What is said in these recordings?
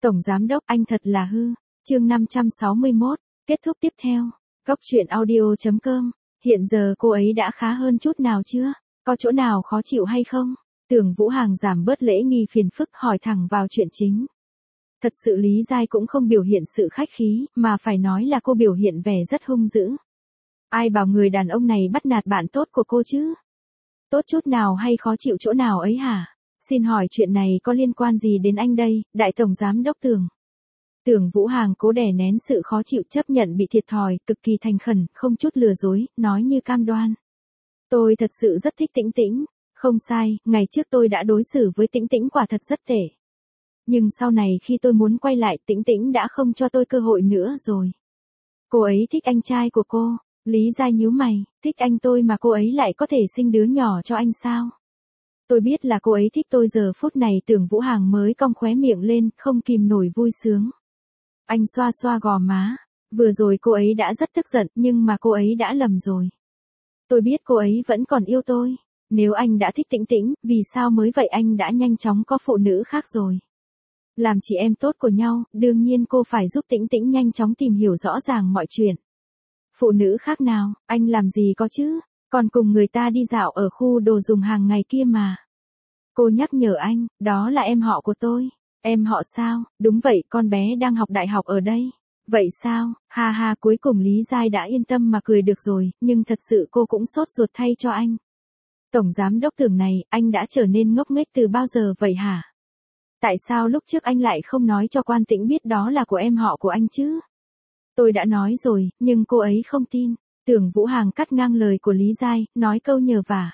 Tổng giám đốc anh thật là hư. Chương 561, kết thúc tiếp theo. Góc truyện audio.com. Hiện giờ cô ấy đã khá hơn chút nào chưa? Có chỗ nào khó chịu hay không? Tưởng Vũ Hàng giảm bớt lễ nghi phiền phức hỏi thẳng vào chuyện chính. Thật sự Lý Giai cũng không biểu hiện sự khách khí, mà phải nói là cô biểu hiện vẻ rất hung dữ. Ai bảo người đàn ông này bắt nạt bạn tốt của cô chứ? Tốt chút nào hay khó chịu chỗ nào ấy hả? Xin hỏi chuyện này có liên quan gì đến anh đây, Đại Tổng Giám Đốc Tưởng? Tưởng Vũ Hàng cố đè nén sự khó chịu chấp nhận bị thiệt thòi, cực kỳ thành khẩn, không chút lừa dối, nói như cam đoan. Tôi thật sự rất thích Tĩnh Tĩnh. Không sai, ngày trước tôi đã đối xử với Tĩnh Tĩnh quả thật rất tệ. Nhưng sau này khi tôi muốn quay lại, Tĩnh Tĩnh đã không cho tôi cơ hội nữa rồi. Cô ấy thích anh trai của cô. Lý Giai nhíu mày, thích anh tôi mà cô ấy lại có thể sinh đứa nhỏ cho anh sao? Tôi biết là cô ấy thích tôi. Giờ phút này Tưởng Vũ Hàng mới cong khóe miệng lên, không kìm nổi vui sướng. Anh xoa xoa gò má. Vừa rồi cô ấy đã rất tức giận, nhưng mà cô ấy đã lầm rồi. Tôi biết cô ấy vẫn còn yêu tôi. Nếu anh đã thích Tĩnh Tĩnh, vì sao mới vậy anh đã nhanh chóng có phụ nữ khác rồi? Làm chị em tốt của nhau, đương nhiên cô phải giúp Tĩnh Tĩnh nhanh chóng tìm hiểu rõ ràng mọi chuyện. Phụ nữ khác nào, anh làm gì có chứ? Còn cùng người ta đi dạo ở khu đồ dùng hàng ngày kia mà. Cô nhắc nhở anh, đó là em họ của tôi. Em họ sao? Đúng vậy, con bé đang học đại học ở đây. Vậy sao? Ha ha, cuối cùng Lý Giai đã yên tâm mà cười được rồi, nhưng thật sự cô cũng sốt ruột thay cho anh. Tổng giám đốc Tưởng này, anh đã trở nên ngốc nghếch từ bao giờ vậy hả? Tại sao lúc trước anh lại không nói cho Quan Tĩnh biết đó là của em họ của anh chứ? Tôi đã nói rồi, nhưng cô ấy không tin. Tưởng Vũ Hàng cắt ngang lời của Lý Giai, nói câu nhờ vả.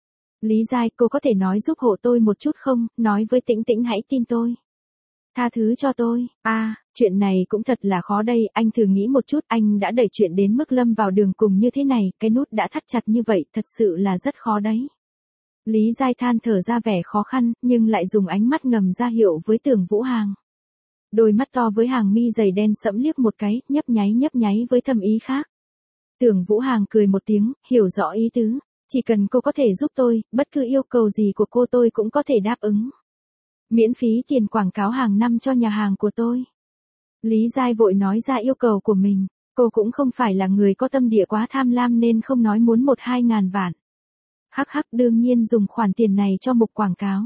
Lý Giai, cô có thể nói giúp hộ tôi một chút không? Nói với Tĩnh Tĩnh hãy tin tôi. Tha thứ cho tôi. Chuyện này cũng thật là khó đây, anh thử nghĩ một chút, anh đã đẩy chuyện đến mức lâm vào đường cùng như thế này, cái nút đã thắt chặt như vậy, thật sự là rất khó đấy. Lý Giai than thở ra vẻ khó khăn, nhưng lại dùng ánh mắt ngầm ra hiệu với Tưởng Vũ Hàng. Đôi mắt to với hàng mi dày đen sẫm liếc một cái, nhấp nháy với thâm ý khác. Tưởng Vũ Hàng cười một tiếng, hiểu rõ ý tứ. Chỉ cần cô có thể giúp tôi, bất cứ yêu cầu gì của cô tôi cũng có thể đáp ứng. Miễn phí tiền quảng cáo hàng năm cho nhà hàng của tôi. Lý Giai vội nói ra yêu cầu của mình. Cô cũng không phải là người có tâm địa quá tham lam nên không nói muốn 1-2 ngàn vạn. Hắc đương nhiên dùng khoản tiền này cho mục quảng cáo.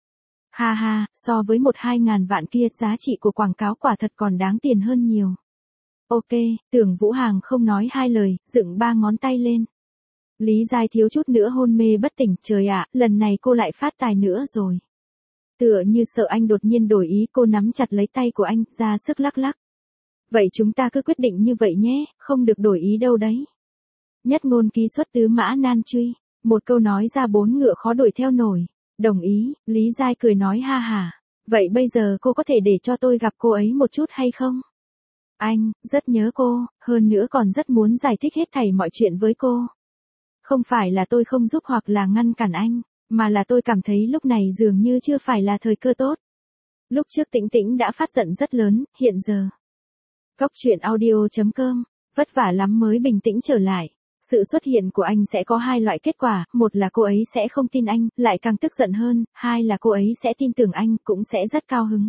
Ha ha, so với 1-2 ngàn vạn kia, giá trị của quảng cáo quả thật còn đáng tiền hơn nhiều. Ok, Tưởng Vũ Hàng không nói hai lời, dựng 3 ngón tay lên. Lý Giai thiếu chút nữa hôn mê bất tỉnh, trời ạ, lần này cô lại phát tài nữa rồi. Tựa như sợ anh đột nhiên đổi ý, cô nắm chặt lấy tay của anh, ra sức lắc lắc. Vậy chúng ta cứ quyết định như vậy nhé, không được đổi ý đâu đấy. Nhất ngôn ký xuất tứ mã nan truy, một câu nói ra 4 ngựa khó đuổi theo nổi. Đồng ý, Lý Giai cười nói ha hả. Vậy bây giờ cô có thể để cho tôi gặp cô ấy một chút hay không? Anh, rất nhớ cô, hơn nữa còn rất muốn giải thích hết thảy mọi chuyện với cô. Không phải là tôi không giúp hoặc là ngăn cản anh, mà là tôi cảm thấy lúc này dường như chưa phải là thời cơ tốt. Lúc trước Tĩnh Tĩnh đã phát giận rất lớn, hiện giờ. Góc truyện audio.com, vất vả lắm mới bình tĩnh trở lại. Sự xuất hiện của anh sẽ có 2 loại kết quả, một là cô ấy sẽ không tin anh, lại càng tức giận hơn, 2 là cô ấy sẽ tin tưởng anh, cũng sẽ rất cao hứng.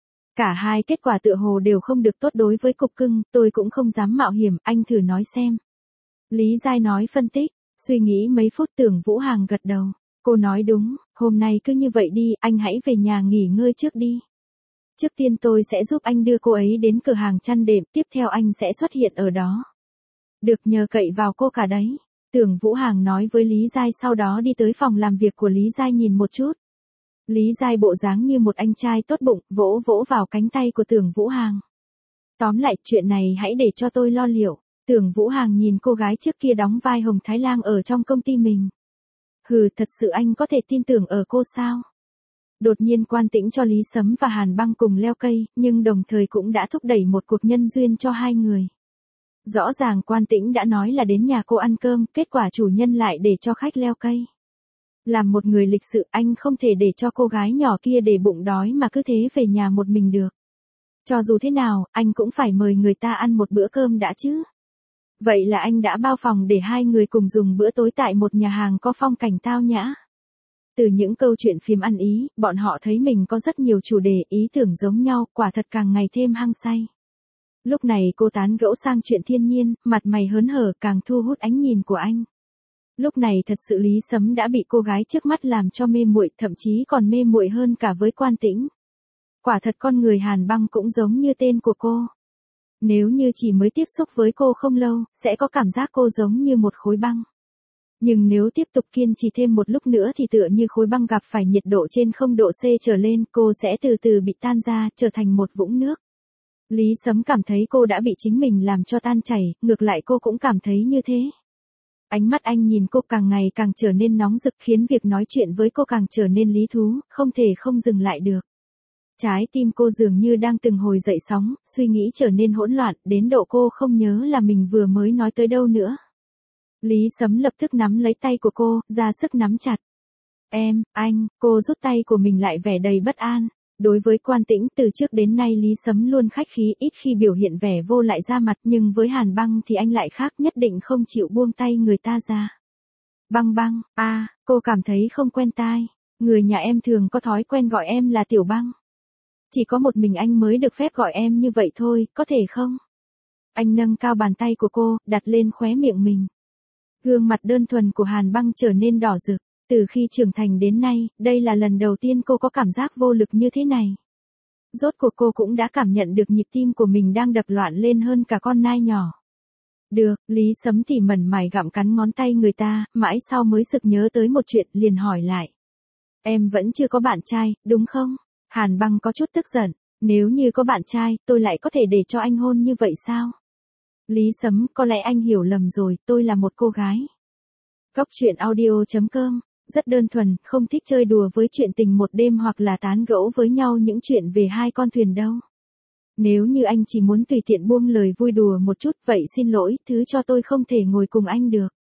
Cả 2 kết quả tựa hồ đều không được tốt đối với cục cưng, tôi cũng không dám mạo hiểm, anh thử nói xem. Lý Giai nói phân tích, suy nghĩ mấy phút Tưởng Vũ Hàng gật đầu. Cô nói đúng, hôm nay cứ như vậy đi, anh hãy về nhà nghỉ ngơi trước đi. Trước tiên tôi sẽ giúp anh đưa cô ấy đến cửa hàng chăn đệm, tiếp theo anh sẽ xuất hiện ở đó. Được nhờ cậy vào cô cả đấy. Tưởng Vũ Hàng nói với Lý Giai, sau đó đi tới phòng làm việc của Lý Giai nhìn một chút. Lý Giai bộ dáng như một anh trai tốt bụng, vỗ vỗ vào cánh tay của Tưởng Vũ Hàng. Tóm lại, chuyện này hãy để cho tôi lo liệu. Tưởng Vũ Hàng nhìn cô gái trước kia đóng vai Hồng Thái Lang ở trong công ty mình. Hừ, thật sự anh có thể tin tưởng ở cô sao? Đột nhiên Quan Tĩnh cho Lý Sấm và Hàn Băng cùng leo cây, nhưng đồng thời cũng đã thúc đẩy một cuộc nhân duyên cho 2 người. Rõ ràng Quan Tĩnh đã nói là đến nhà cô ăn cơm, kết quả chủ nhân lại để cho khách leo cây. Làm một người lịch sự, anh không thể để cho cô gái nhỏ kia để bụng đói mà cứ thế về nhà một mình được. Cho dù thế nào, anh cũng phải mời người ta ăn một bữa cơm đã chứ. Vậy là anh đã bao phòng để 2 người cùng dùng bữa tối tại một nhà hàng có phong cảnh tao nhã. Từ những câu chuyện phiếm ăn ý, bọn họ thấy mình có rất nhiều chủ đề, ý tưởng giống nhau, quả thật càng ngày thêm hăng say. Lúc này cô tán gẫu sang chuyện thiên nhiên, mặt mày hớn hở càng thu hút ánh nhìn của anh. Lúc này thật sự Lý Sấm đã bị cô gái trước mắt làm cho mê muội, thậm chí còn mê muội hơn cả với Quan Tĩnh. Quả thật con người Hàn Băng cũng giống như tên của cô. Nếu như chỉ mới tiếp xúc với cô không lâu, sẽ có cảm giác cô giống như một khối băng. Nhưng nếu tiếp tục kiên trì thêm một lúc nữa thì tựa như khối băng gặp phải nhiệt độ trên 0 độ C trở lên, cô sẽ từ từ bị tan ra, trở thành một vũng nước. Lý Sấm cảm thấy cô đã bị chính mình làm cho tan chảy, ngược lại cô cũng cảm thấy như thế. Ánh mắt anh nhìn cô càng ngày càng trở nên nóng rực, khiến việc nói chuyện với cô càng trở nên lý thú, không thể không dừng lại được. Trái tim cô dường như đang từng hồi dậy sóng, suy nghĩ trở nên hỗn loạn, đến độ cô không nhớ là mình vừa mới nói tới đâu nữa. Lý Sấm lập tức nắm lấy tay của cô, ra sức nắm chặt. Em, anh, cô rút tay của mình lại vẻ đầy bất an. Đối với Quan Tĩnh, từ trước đến nay Lý Sấm luôn khách khí, ít khi biểu hiện vẻ vô lại ra mặt, nhưng với Hàn Băng thì anh lại khác, nhất định không chịu buông tay người ta ra. Băng Băng, cô cảm thấy không quen tai. Người nhà em thường có thói quen gọi em là Tiểu Băng. Chỉ có một mình anh mới được phép gọi em như vậy thôi, có thể không? Anh nâng cao bàn tay của cô, đặt lên khóe miệng mình. Gương mặt đơn thuần của Hàn Băng trở nên đỏ rực. Từ khi trưởng thành đến nay, đây là lần đầu tiên cô có cảm giác vô lực như thế này. Rốt cuộc cô cũng đã cảm nhận được nhịp tim của mình đang đập loạn lên hơn cả con nai nhỏ. Được, Lý Sấm tỉ mẩn mải gặm cắn ngón tay người ta, mãi sau mới sực nhớ tới một chuyện, liền hỏi lại. Em vẫn chưa có bạn trai, đúng không? Hàn Băng có chút tức giận. Nếu như có bạn trai, tôi lại có thể để cho anh hôn như vậy sao? Lý Sấm, có lẽ anh hiểu lầm rồi, tôi là một cô gái. Góc truyện audio.com. Rất đơn thuần, không thích chơi đùa với chuyện tình một đêm hoặc là tán gẫu với nhau những chuyện về hai con thuyền đâu. Nếu như anh chỉ muốn tùy tiện buông lời vui đùa một chút, vậy xin lỗi, thứ cho tôi không thể ngồi cùng anh được.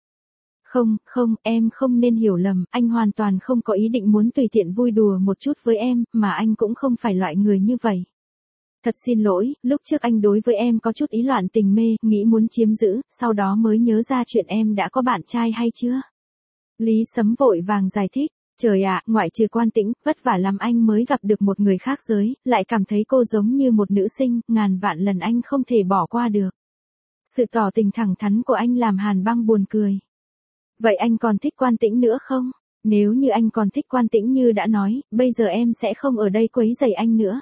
Không, em không nên hiểu lầm, anh hoàn toàn không có ý định muốn tùy tiện vui đùa một chút với em, mà anh cũng không phải loại người như vậy. Thật xin lỗi, lúc trước anh đối với em có chút ý loạn tình mê, nghĩ muốn chiếm giữ, sau đó mới nhớ ra chuyện em đã có bạn trai hay chưa? Lý Sấm vội vàng giải thích, trời ạ, ngoại trừ Quan Tĩnh, vất vả lắm anh mới gặp được một người khác giới, lại cảm thấy cô giống như một nữ sinh, ngàn vạn lần anh không thể bỏ qua được. Sự tỏ tình thẳng thắn của anh làm Hàn Băng buồn cười. Vậy anh còn thích Quan Tĩnh nữa không? Nếu như anh còn thích Quan Tĩnh như đã nói, bây giờ em sẽ không ở đây quấy rầy anh nữa.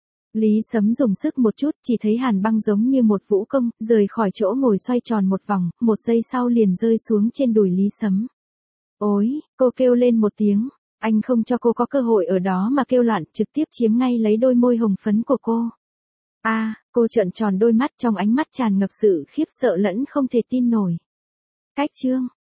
Lý Sấm dùng sức một chút, chỉ thấy Hàn Băng giống như một vũ công, rời khỏi chỗ ngồi xoay tròn một vòng, một giây sau liền rơi xuống trên đùi Lý Sấm. Ôi, cô kêu lên một tiếng, anh không cho cô có cơ hội ở đó mà kêu loạn, trực tiếp chiếm ngay lấy đôi môi hồng phấn của cô. Cô trợn tròn đôi mắt, trong ánh mắt tràn ngập sự khiếp sợ lẫn không thể tin nổi. Cách chương